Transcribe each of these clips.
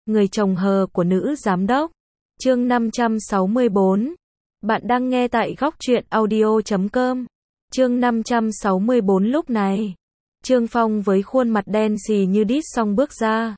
Người chồng hờ của nữ giám đốc. Chương 564. Bạn đang nghe tại góc truyện audio.com. Chương 564 lúc này. Trương Phong với khuôn mặt đen xì như đít xong bước ra.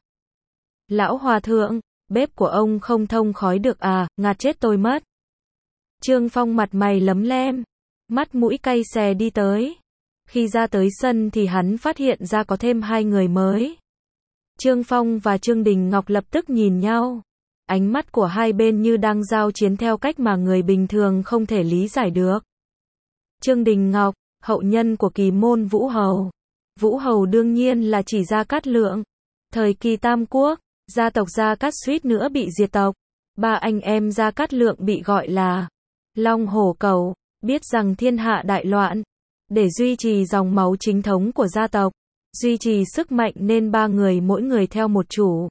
Lão hòa thượng, bếp của ông không thông khói được à, ngạt chết tôi mất. Trương Phong mặt mày lấm lem, mắt mũi cay xè đi tới. Khi ra tới sân thì hắn phát hiện ra có thêm hai người mới. Trương Phong và Trương Đình Ngọc lập tức nhìn nhau. Ánh mắt của hai bên như đang giao chiến theo cách mà người bình thường không thể lý giải được. Trương Đình Ngọc, hậu nhân của Kỳ môn Vũ Hầu. Vũ Hầu đương nhiên là chỉ Gia Cát Lượng. Thời kỳ Tam Quốc, gia tộc Gia Cát suýt nữa bị diệt tộc. Ba anh em Gia Cát Lượng bị gọi là Long Hổ Cẩu, biết rằng thiên hạ đại loạn. Để duy trì dòng máu chính thống của gia tộc, duy trì sức mạnh nên ba người mỗi người theo một chủ.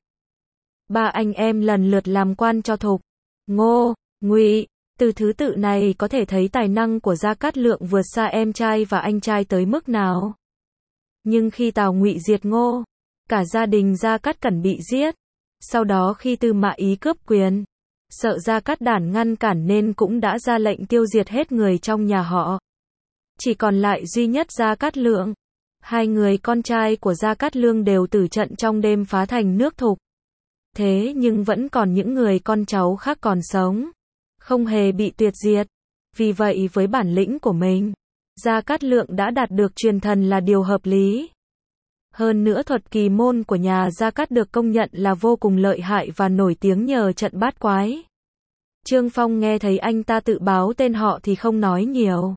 Ba anh em lần lượt làm quan cho Thục, Ngô, Ngụy. Từ thứ tự này có thể thấy tài năng của Gia Cát Lượng vượt xa em trai và anh trai tới mức nào. Nhưng khi Tào Ngụy diệt Ngô, cả gia đình Gia Cát Cẩn bị giết. Sau đó khi Tư Mã Ý cướp quyền, sợ Gia Cát Đản ngăn cản nên cũng đã ra lệnh tiêu diệt hết người trong nhà họ. Chỉ còn lại duy nhất Gia Cát Lượng. Hai người con trai của Gia Cát Lượng đều tử trận trong đêm phá thành nước Thục. Thế nhưng vẫn còn những người con cháu khác còn sống, không hề bị tuyệt diệt. Vì vậy với bản lĩnh của mình, Gia Cát Lượng đã đạt được truyền thần là điều hợp lý. Hơn nữa thuật kỳ môn của nhà Gia Cát được công nhận là vô cùng lợi hại và nổi tiếng nhờ trận bát quái. Trương Phong nghe thấy anh ta tự báo tên họ thì không nói nhiều,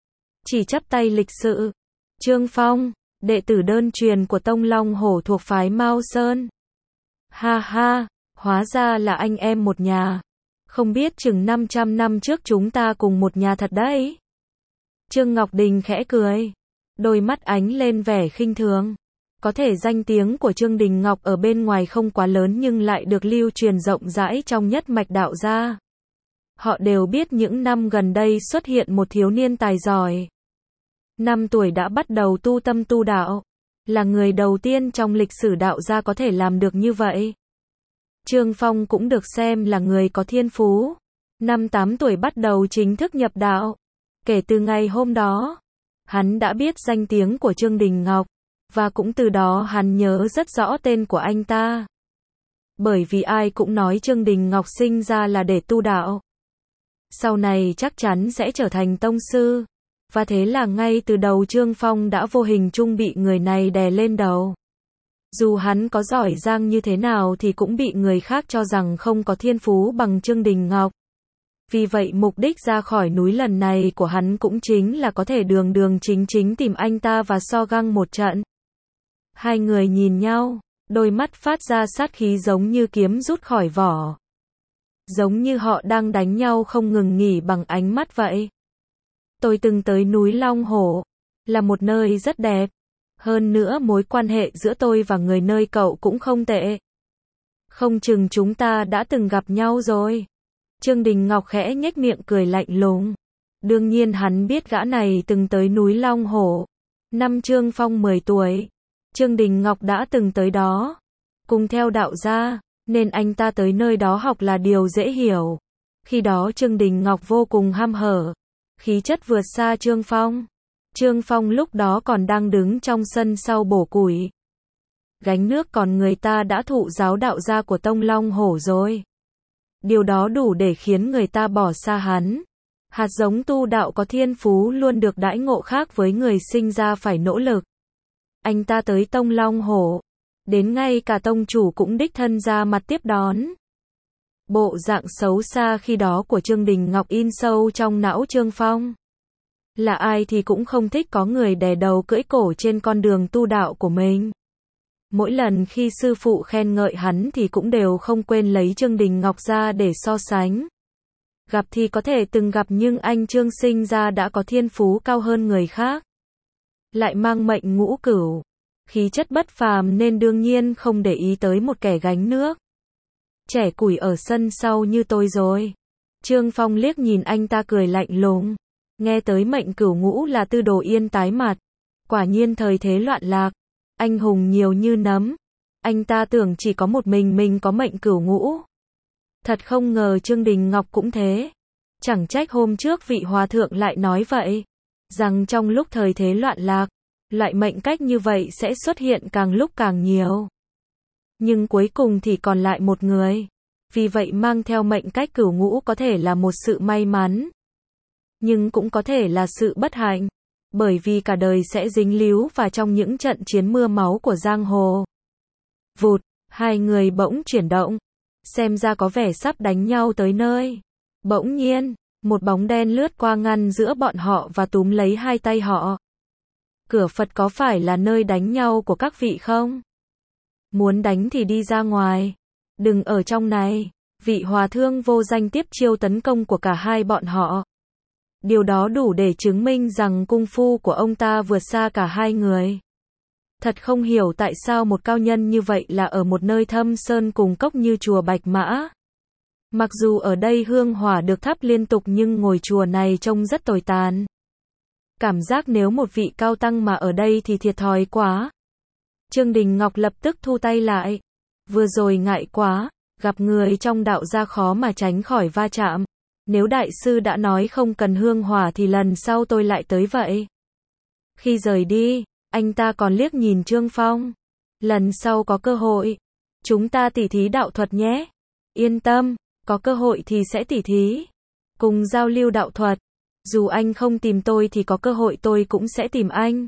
chỉ chắp tay lịch sự. Trương Phong, đệ tử đơn truyền của Tông Long Hổ thuộc phái Mao Sơn. Ha ha, hóa ra là anh em một nhà. Không biết chừng 500 năm trước chúng ta cùng một nhà thật đấy. Trương Ngọc Đình khẽ cười, đôi mắt ánh lên vẻ khinh thường. Có thể danh tiếng của Trương Đình Ngọc ở bên ngoài không quá lớn nhưng lại được lưu truyền rộng rãi trong nhất mạch đạo gia. Họ đều biết những năm gần đây xuất hiện một thiếu niên tài giỏi. 5 tuổi đã bắt đầu tu tâm tu đạo, là người đầu tiên trong lịch sử đạo gia có thể làm được như vậy. Trương Phong cũng được xem là người có thiên phú. 5-8 tuổi bắt đầu chính thức nhập đạo. Kể từ ngày hôm đó, hắn đã biết danh tiếng của Trương Đình Ngọc, và cũng từ đó hắn nhớ rất rõ tên của anh ta. Bởi vì ai cũng nói Trương Đình Ngọc sinh ra là để tu đạo, sau này chắc chắn sẽ trở thành tông sư. Và thế là ngay từ đầu Trương Phong đã vô hình chung bị người này đè lên đầu. Dù hắn có giỏi giang như thế nào thì cũng bị người khác cho rằng không có thiên phú bằng Trương Đình Ngọc. Vì vậy mục đích ra khỏi núi lần này của hắn cũng chính là có thể đường đường chính chính tìm anh ta và so găng một trận. Hai người nhìn nhau, đôi mắt phát ra sát khí giống như kiếm rút khỏi vỏ. Giống như họ đang đánh nhau không ngừng nghỉ bằng ánh mắt vậy. Tôi từng tới núi Long Hổ, là một nơi rất đẹp. Hơn nữa mối quan hệ giữa tôi và người nơi cậu cũng không tệ. Không chừng chúng ta đã từng gặp nhau rồi. Trương Đình Ngọc khẽ nhếch miệng cười lạnh lùng. Đương nhiên hắn biết gã này từng tới núi Long Hổ. Năm Trương Phong 10 tuổi, Trương Đình Ngọc đã từng tới đó. Cùng theo đạo gia, nên anh ta tới nơi đó học là điều dễ hiểu. Khi đó Trương Đình Ngọc vô cùng ham hở, khí chất vượt xa Trương Phong. Trương Phong lúc đó còn đang đứng trong sân sau bổ củi, gánh nước, còn người ta đã thụ giáo đạo gia của Tông Long Hổ rồi. Điều đó đủ để khiến người ta bỏ xa hắn. Hạt giống tu đạo có thiên phú luôn được đãi ngộ khác với người sinh ra phải nỗ lực. Anh ta tới Tông Long Hổ, đến ngay cả tông chủ cũng đích thân ra mặt tiếp đón. Bộ dạng xấu xa khi đó của Trương Đình Ngọc in sâu trong não Trương Phong. Là ai thì cũng không thích có người đè đầu cưỡi cổ trên con đường tu đạo của mình. Mỗi lần khi sư phụ khen ngợi hắn thì cũng đều không quên lấy Trương Đình Ngọc ra để so sánh. Gặp thì có thể từng gặp nhưng anh Trương sinh ra đã có thiên phú cao hơn người khác. Lại mang mệnh ngũ cửu, khí chất bất phàm nên đương nhiên không để ý tới một kẻ gánh nước trẻ củi ở sân sau như tôi rồi. Trương Phong liếc nhìn anh ta cười lạnh lùng. Nghe tới mệnh cửu ngũ là Tư Đồ Yên tái mặt. Quả nhiên thời thế loạn lạc, anh hùng nhiều như nấm. Anh ta tưởng chỉ có một mình có mệnh cửu ngũ. Thật không ngờ Trương Đình Ngọc cũng thế. Chẳng trách hôm trước vị hòa thượng lại nói vậy, rằng trong lúc thời thế loạn lạc, loại mệnh cách như vậy sẽ xuất hiện càng lúc càng nhiều. Nhưng cuối cùng thì còn lại một người. Vì vậy mang theo mệnh cách cửu ngũ có thể là một sự may mắn, nhưng cũng có thể là sự bất hạnh, bởi vì cả đời sẽ dính líu vào trong những trận chiến mưa máu của giang hồ. Vụt, hai người bỗng chuyển động, xem ra có vẻ sắp đánh nhau tới nơi. Bỗng nhiên, một bóng đen lướt qua ngăn giữa bọn họ và túm lấy hai tay họ. Cửa Phật có phải là nơi đánh nhau của các vị không? Muốn đánh thì đi ra ngoài, đừng ở trong này. Vị hòa thượng vô danh tiếp chiêu tấn công của cả hai bọn họ. Điều đó đủ để chứng minh rằng cung phu của ông ta vượt xa cả hai người. Thật không hiểu tại sao một cao nhân như vậy là ở một nơi thâm sơn cùng cốc như chùa Bạch Mã. Mặc dù ở đây hương hỏa được thắp liên tục nhưng ngôi chùa này trông rất tồi tàn. Cảm giác nếu một vị cao tăng mà ở đây thì thiệt thòi quá. Trương Đình Ngọc lập tức thu tay lại. Vừa rồi ngại quá, gặp người trong đạo gia khó mà tránh khỏi va chạm. Nếu đại sư đã nói không cần hương hỏa thì lần sau tôi lại tới vậy. Khi rời đi, anh ta còn liếc nhìn Trương Phong. Lần sau có cơ hội, chúng ta tỉ thí đạo thuật nhé. Yên tâm, có cơ hội thì sẽ tỉ thí. Cùng giao lưu đạo thuật. Dù anh không tìm tôi thì có cơ hội tôi cũng sẽ tìm anh.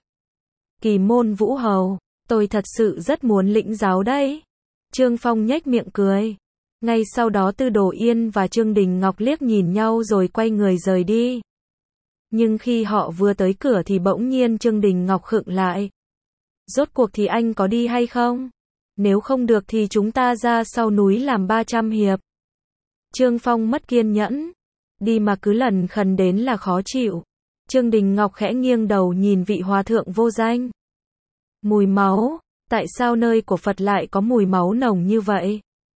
Kỳ Môn Vũ Hầu, tôi thật sự rất muốn lĩnh giáo đấy. Trương Phong nhếch miệng cười. Ngay sau đó Tư Đồ Yên và Trương Đình Ngọc liếc nhìn nhau rồi quay người rời đi. Nhưng khi họ vừa tới cửa thì bỗng nhiên Trương Đình Ngọc khựng lại. Rốt cuộc thì anh có đi hay không? Nếu không được thì chúng ta ra sau núi làm 300 hiệp. Trương Phong mất kiên nhẫn. Đi mà cứ lần khần đến là khó chịu. Trương Đình Ngọc khẽ nghiêng đầu nhìn vị hòa thượng vô danh. Mùi máu, tại sao nơi của Phật lại có mùi máu nồng như vậy?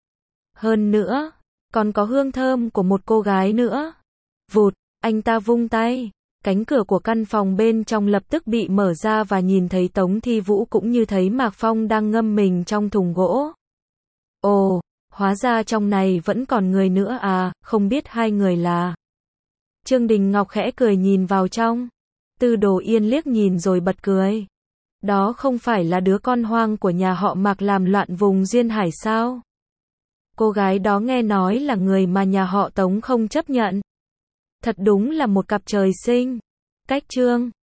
Hơn nữa, còn có hương thơm của một cô gái nữa. Vụt, anh ta vung tay. Cánh cửa của căn phòng bên trong lập tức bị mở ra và nhìn thấy Tống Thi Vũ cũng như thấy Mạc Phong đang ngâm mình trong thùng gỗ. Ồ, hóa ra trong này vẫn còn người nữa à, không biết hai người là. Trương Đình Ngọc khẽ cười nhìn vào trong. Tư Đồ Yên liếc nhìn rồi bật cười. Đó không phải là đứa con hoang của nhà họ Mạc làm loạn vùng duyên hải sao? Cô gái đó nghe nói là người mà nhà họ Tống không chấp nhận. Thật đúng là một cặp trời sinh. Cách Trương